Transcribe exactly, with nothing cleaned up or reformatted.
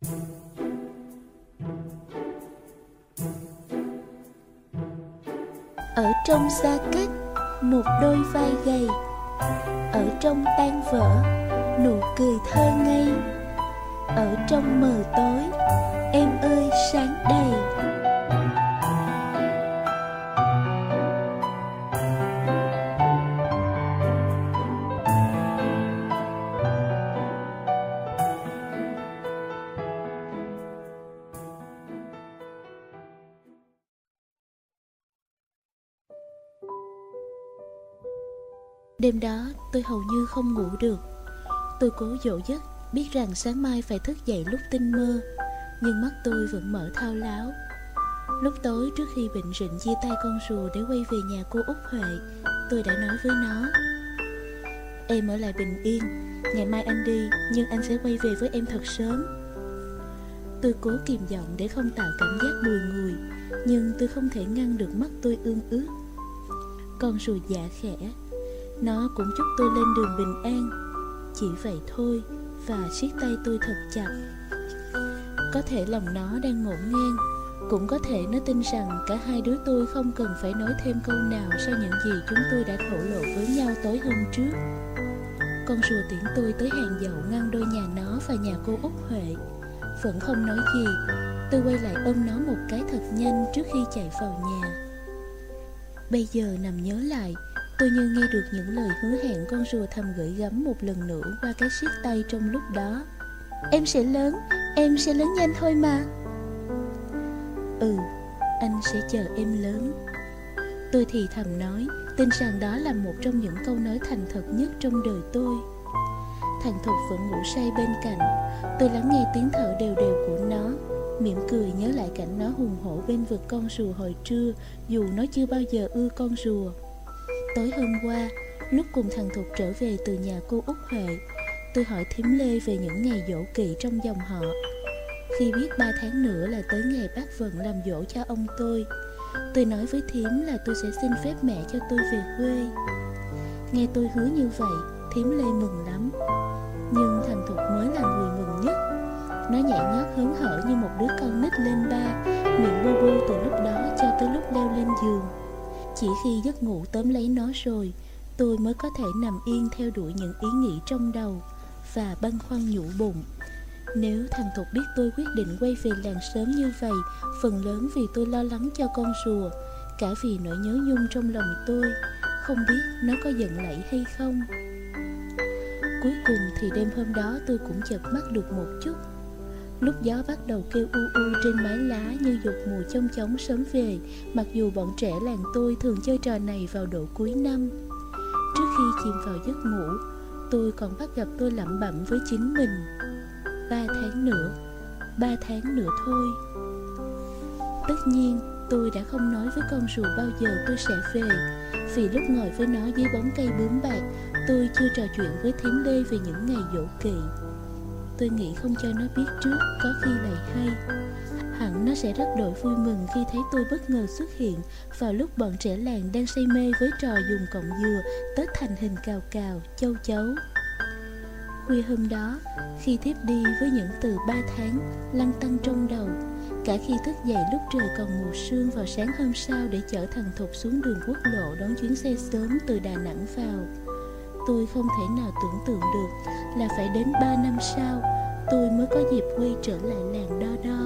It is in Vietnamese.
Ở trong xa cách, một đôi vai gầy. Ở trong tan vỡ, nụ cười thơ ngây. Ở trong mờ tối, em ơi sáng đầy. Đêm đó tôi hầu như không ngủ được. Tôi cố dỗ giấc, biết rằng sáng mai phải thức dậy lúc tinh mơ, nhưng mắt tôi vẫn mở thao láo. Lúc tối trước khi bệnh rịnh chia tay con rùa để quay về nhà cô Út Huệ, tôi đã nói với nó: em ở lại bình yên, ngày mai anh đi, nhưng anh sẽ quay về với em thật sớm. Tôi cố kìm giọng để không tạo cảm giác bùi ngùi, nhưng tôi không thể ngăn được mắt tôi ương ướt. Con rùa dạ khẽ, nó cũng chúc tôi lên đường bình an, chỉ vậy thôi, và siết tay tôi thật chặt. Có thể lòng nó đang ngổn ngang, cũng có thể nó tin rằng cả hai đứa tôi không cần phải nói thêm câu nào sau những gì chúng tôi đã thổ lộ với nhau tối hôm trước. Con rùa tiễn tôi tới hàng dậu ngăn đôi nhà nó và nhà cô Út Huệ. Vẫn không nói gì, tôi quay lại ôm nó một cái thật nhanh trước khi chạy vào nhà. Bây giờ nằm nhớ lại, tôi như nghe được những lời hứa hẹn con rùa thầm gửi gắm một lần nữa qua cái siết tay trong lúc đó. Em sẽ lớn, em sẽ lớn nhanh thôi mà. Ừ, anh sẽ chờ em lớn. Tôi thì thầm nói, tin rằng đó là một trong những câu nói thành thật nhất trong đời tôi. Thằng Thục vẫn ngủ say bên cạnh. Tôi lắng nghe tiếng thở đều đều của nó, mỉm cười nhớ lại cảnh nó hùng hổ bên vực con rùa hồi trưa, dù nó chưa bao giờ ưa con rùa. Tối hôm qua, lúc cùng thằng Thục trở về từ nhà cô Út Huệ, tôi hỏi thím Lê về những ngày giỗ kỵ trong dòng họ. Khi biết ba tháng nữa là tới ngày bác Vận làm giỗ cho ông tôi, tôi nói với thím là tôi sẽ xin phép mẹ cho tôi về quê. Nghe tôi hứa như vậy, thím Lê mừng lắm. Nhưng thằng Thục mới là người mừng nhất. Nó nhảy nhót hớn hở như một đứa con nít lên ba, miệng bô bô từ lúc đó cho tới lúc leo lên giường. Chỉ khi giấc ngủ tóm lấy nó rồi, tôi mới có thể nằm yên theo đuổi những ý nghĩ trong đầu và băn khoăn nhủ bụng. Nếu thằng Thục biết tôi quyết định quay về làng sớm như vậy, phần lớn vì tôi lo lắng cho con rùa, cả vì nỗi nhớ nhung trong lòng tôi, không biết nó có giận lẫy hay không. Cuối cùng thì đêm hôm đó tôi cũng chợp mắt được một chút. Lúc gió bắt đầu kêu u u trên mái lá như giục mùa chông chóng sớm về, mặc dù bọn trẻ làng tôi thường chơi trò này vào độ cuối năm. Trước khi chìm vào giấc ngủ, tôi còn bắt gặp tôi lẩm bẩm với chính mình: Ba tháng nữa, ba tháng nữa thôi. Tất nhiên, tôi đã không nói với con rùa bao giờ tôi sẽ về, vì lúc ngồi với nó dưới bóng cây bướm bạc, tôi chưa trò chuyện với thím Lê về những ngày giỗ kỵ. Tôi nghĩ không cho nó biết trước, có khi lại hay. Hẳn nó sẽ rất đổi vui mừng khi thấy tôi bất ngờ xuất hiện vào lúc bọn trẻ làng đang say mê với trò dùng cọng dừa tết thành hình cào cào, châu chấu. Khuya hôm đó, khi thiếp đi với những từ ba tháng lăn tăn trong đầu, cả khi thức dậy lúc trời còn mù sương vào sáng hôm sau để chở thằng Thục xuống đường quốc lộ đón chuyến xe sớm từ Đà Nẵng vào, tôi không thể nào tưởng tượng được là phải đến ba năm sau tôi mới có dịp quay trở lại làng Đo Đo.